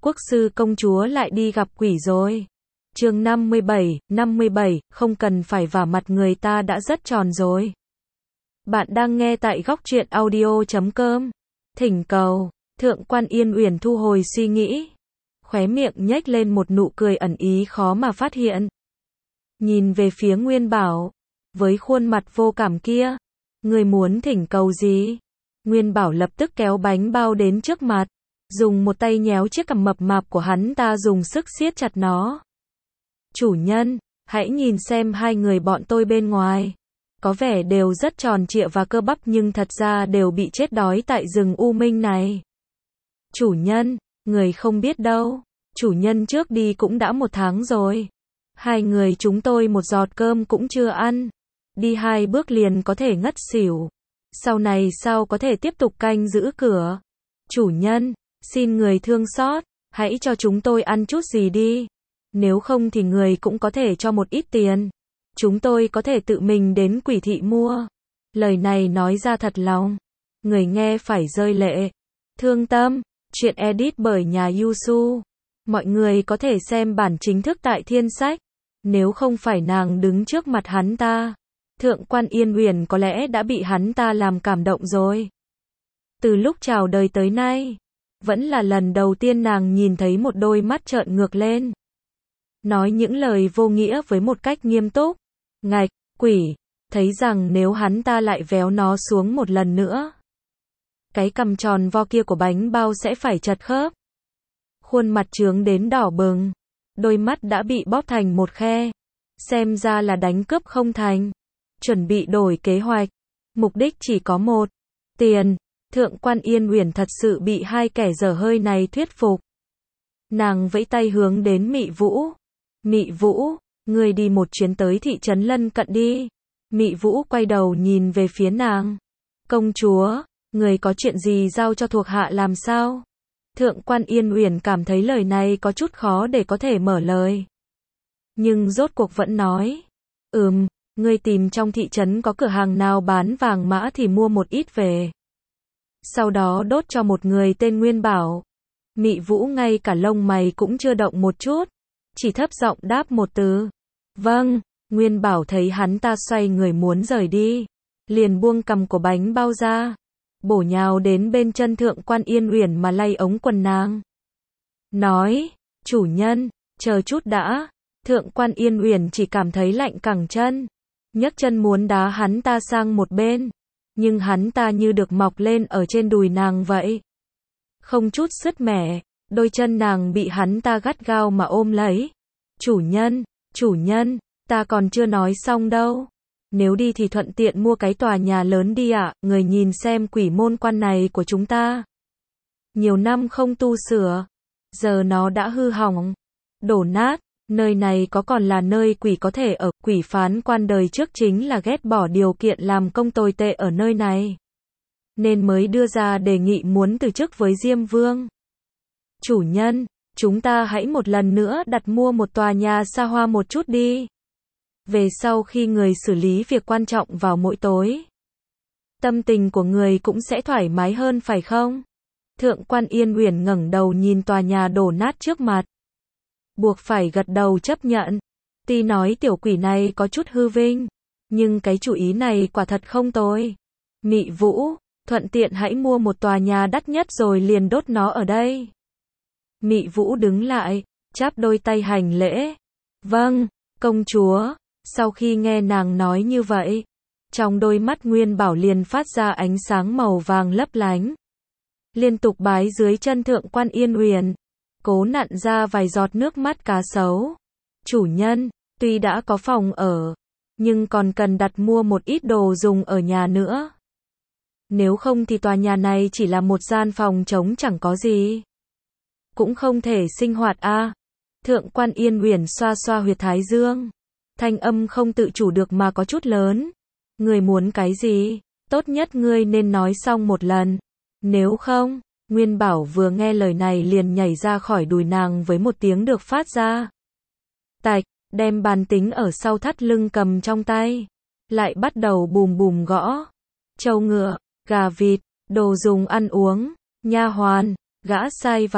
Quốc sư công chúa lại đi gặp quỷ rồi. Chương 57, không cần phải vả mặt người ta đã rất tròn rồi. Bạn đang nghe tại góc truyện audio.com. Thỉnh cầu, Thượng quan Yên Uyển thu hồi suy nghĩ. Khóe miệng nhếch lên một nụ cười ẩn ý khó mà phát hiện. Nhìn về phía Nguyên Bảo, với khuôn mặt vô cảm kia. Người muốn thỉnh cầu gì? Nguyên Bảo lập tức kéo bánh bao đến trước mặt. Dùng một tay nhéo chiếc cằm mập mạp của hắn ta dùng sức siết chặt nó. Chủ nhân, hãy nhìn xem hai người bọn tôi bên ngoài. Có vẻ đều rất tròn trịa và cơ bắp nhưng thật ra đều bị chết đói tại rừng U Minh này. Chủ nhân, người không biết đâu. Chủ nhân trước đi cũng đã 1 tháng rồi. Hai người chúng tôi một giọt cơm cũng chưa ăn. Đi 2 bước liền có thể ngất xỉu. Sau này sao có thể tiếp tục canh giữ cửa. Chủ nhân, xin người thương xót, hãy cho chúng tôi ăn chút gì đi. Nếu không thì người cũng có thể cho một ít tiền. Chúng tôi có thể tự mình đến quỷ thị mua. Lời này nói ra thật lòng. Người nghe phải rơi lệ. Thương tâm, chuyện edit bởi nhà Yusu. Mọi người có thể xem bản chính thức tại Thiên Sách. Nếu không phải nàng đứng trước mặt hắn ta, Thượng quan Yên Uyển có lẽ đã bị hắn ta làm cảm động rồi. Từ lúc chào đời tới nay, vẫn là lần đầu tiên nàng nhìn thấy một đôi mắt trợn ngược lên. Nói những lời vô nghĩa với một cách nghiêm túc. Ngạch, quỷ, thấy rằng nếu hắn ta lại véo nó xuống một lần nữa, cái cằm tròn vo kia của bánh bao sẽ phải chật khớp. Khuôn mặt trướng đến đỏ bừng, đôi mắt đã bị bóp thành một khe. Xem ra là đánh cướp không thành. Chuẩn bị đổi kế hoạch. Mục đích chỉ có một. Tiền. Thượng quan Yên Uyển thật sự bị hai kẻ dở hơi này thuyết phục. Nàng vẫy tay hướng đến Mị Vũ. Mị Vũ, ngươi đi một chuyến tới thị trấn lân cận đi. Mị Vũ quay đầu nhìn về phía nàng. Công chúa, người có chuyện gì giao cho thuộc hạ làm sao? Thượng quan Yên Uyển cảm thấy lời này có chút khó để có thể mở lời. Nhưng rốt cuộc vẫn nói. Ngươi tìm trong thị trấn có cửa hàng nào bán vàng mã thì mua một ít về. Sau đó đốt cho một người tên Nguyên Bảo. Mị Vũ ngay cả lông mày cũng chưa động một chút. Chỉ thấp giọng đáp một từ. Vâng, Nguyên Bảo thấy hắn ta xoay người muốn rời đi. Liền buông cằm của bánh bao ra. Bổ nhào đến bên chân Thượng quan Yên Uyển mà lay ống quần nàng. Nói, chủ nhân, chờ chút đã. Thượng quan Yên Uyển chỉ cảm thấy lạnh cẳng chân. Nhấc chân muốn đá hắn ta sang một bên. Nhưng hắn ta như được mọc lên ở trên đùi nàng vậy. Không chút sứt mẻ, đôi chân nàng bị hắn ta gắt gao mà ôm lấy. Chủ nhân, ta còn chưa nói xong đâu. Nếu đi thì thuận tiện mua cái tòa nhà lớn đi ạ. Người nhìn xem quỷ môn quan này của chúng ta. Nhiều năm không tu sửa. Giờ nó đã hư hỏng. Đổ nát. Nơi này có còn là nơi quỷ có thể ở. Quỷ phán quan đời trước chính là ghét bỏ điều kiện làm công tồi tệ ở nơi này. Nên mới đưa ra đề nghị muốn từ chức với Diêm Vương. Chủ nhân, chúng ta hãy một lần nữa đặt mua một tòa nhà xa hoa một chút đi. Về sau khi người xử lý việc quan trọng vào mỗi tối, tâm tình của người cũng sẽ thoải mái hơn phải không? Thượng quan Yên Uyển ngẩng đầu nhìn tòa nhà đổ nát trước mặt. Buộc phải gật đầu chấp nhận. Tuy nói tiểu quỷ này có chút hư vinh, nhưng cái chủ ý này quả thật không tồi. Mị Vũ, thuận tiện hãy mua một tòa nhà đắt nhất rồi liền đốt nó ở đây. Mị Vũ đứng lại, chắp đôi tay hành lễ. Vâng, công chúa. Sau khi nghe nàng nói như vậy, trong đôi mắt Nguyên Bảo liền phát ra ánh sáng màu vàng lấp lánh. Liên tục bái dưới chân Thượng quan Yên Uyển, cố nặn ra vài giọt nước mắt cá sấu. Chủ nhân, tuy đã có phòng ở, nhưng còn cần đặt mua một ít đồ dùng ở nhà nữa. Nếu không thì tòa nhà này chỉ là một gian phòng trống chẳng có gì. Cũng không thể sinh hoạt a. Thượng quan Yên Uyển xoa xoa huyệt thái dương. Thanh âm không tự chủ được mà có chút lớn. Ngươi muốn cái gì? Tốt nhất ngươi nên nói xong một lần. Nếu không, Nguyên Bảo vừa nghe lời này liền nhảy ra khỏi đùi nàng với một tiếng được phát ra. Tạch, đem bàn tính ở sau thắt lưng cầm trong tay. Lại bắt đầu bùm bùm gõ. Trâu ngựa, gà vịt, đồ dùng ăn uống, nha hoàn, gã sai vặt,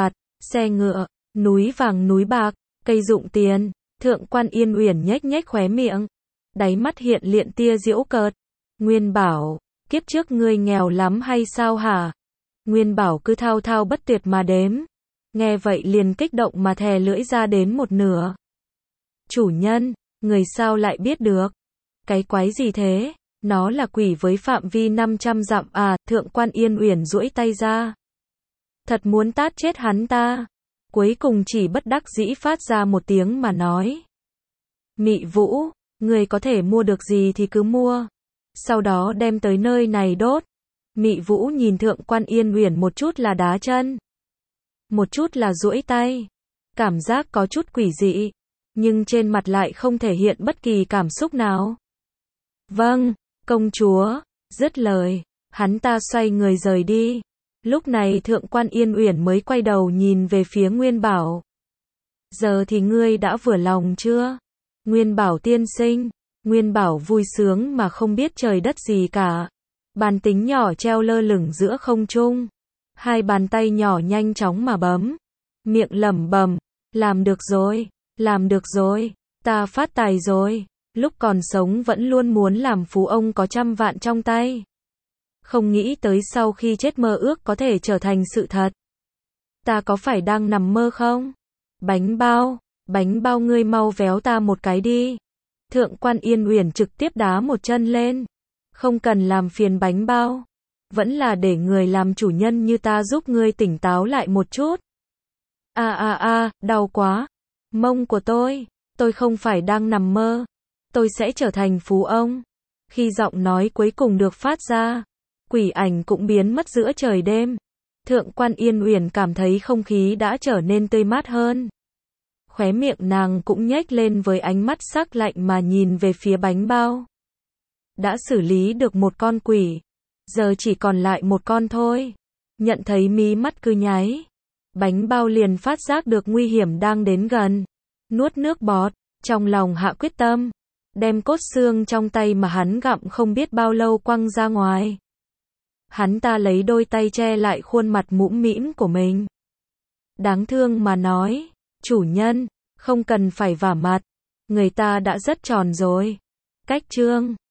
xe ngựa, núi vàng núi bạc, cây dụng tiền. Thượng quan Yên Uyển nhếch nhếch khóe miệng, đáy mắt hiện hiện tia giễu cợt. Nguyên Bảo, kiếp trước ngươi nghèo lắm hay sao hả? Nguyên Bảo cứ thao thao bất tuyệt mà đếm. Nghe vậy liền kích động mà thè lưỡi ra đến một nửa. Chủ nhân, người sao lại biết được? Cái quái gì thế? Nó là quỷ với phạm vi 500 dặm à? Thượng quan Yên Uyển duỗi tay ra. Thật muốn tát chết hắn ta. Cuối cùng chỉ bất đắc dĩ phát ra một tiếng mà nói. Mị Vũ, người có thể mua được gì thì cứ mua. Sau đó đem tới nơi này đốt. Mị Vũ nhìn Thượng quan Yên Uyển một chút là đá chân, một chút là duỗi tay. Cảm giác có chút quỷ dị, nhưng trên mặt lại không thể hiện bất kỳ cảm xúc nào. Vâng, công chúa. Dứt lời, hắn ta xoay người rời đi. Lúc này Thượng quan Yên Uyển mới quay đầu nhìn về phía Nguyên Bảo. Giờ thì ngươi đã vừa lòng chưa? Nguyên Bảo tiên sinh. Nguyên Bảo vui sướng mà không biết trời đất gì cả. Bàn tính nhỏ treo lơ lửng giữa không trung. Hai bàn tay nhỏ nhanh chóng mà bấm. Miệng lẩm bẩm, làm được rồi, ta phát tài rồi. Lúc còn sống vẫn luôn muốn làm phú ông có trăm vạn trong tay. Không nghĩ tới sau khi chết mơ ước có thể trở thành sự thật. Ta có phải đang nằm mơ không? Bánh bao ngươi mau véo ta một cái đi. Thượng quan Yên Uyển trực tiếp đá một chân lên. Không cần làm phiền bánh bao. Vẫn là để người làm chủ nhân như ta giúp ngươi tỉnh táo lại một chút. Đau quá. Mông của tôi không phải đang nằm mơ. Tôi sẽ trở thành phú ông. Khi giọng nói cuối cùng được phát ra, quỷ ảnh cũng biến mất giữa trời đêm. Thượng quan Yên Uyển cảm thấy không khí đã trở nên tươi mát hơn. Khóe miệng nàng cũng nhếch lên với ánh mắt sắc lạnh mà nhìn về phía bánh bao. Đã xử lý được một con quỷ, giờ chỉ còn lại một con thôi. Nhận thấy mí mắt cứ nháy, bánh bao liền phát giác được nguy hiểm đang đến gần. Nuốt nước bọt, trong lòng hạ quyết tâm, đem cốt xương trong tay mà hắn gặm không biết bao lâu quăng ra ngoài. Hắn ta lấy đôi tay che lại khuôn mặt mũm mĩm của mình. Đáng thương mà nói, chủ nhân, không cần phải vả mặt, người ta đã rất tròn rồi. Cách chương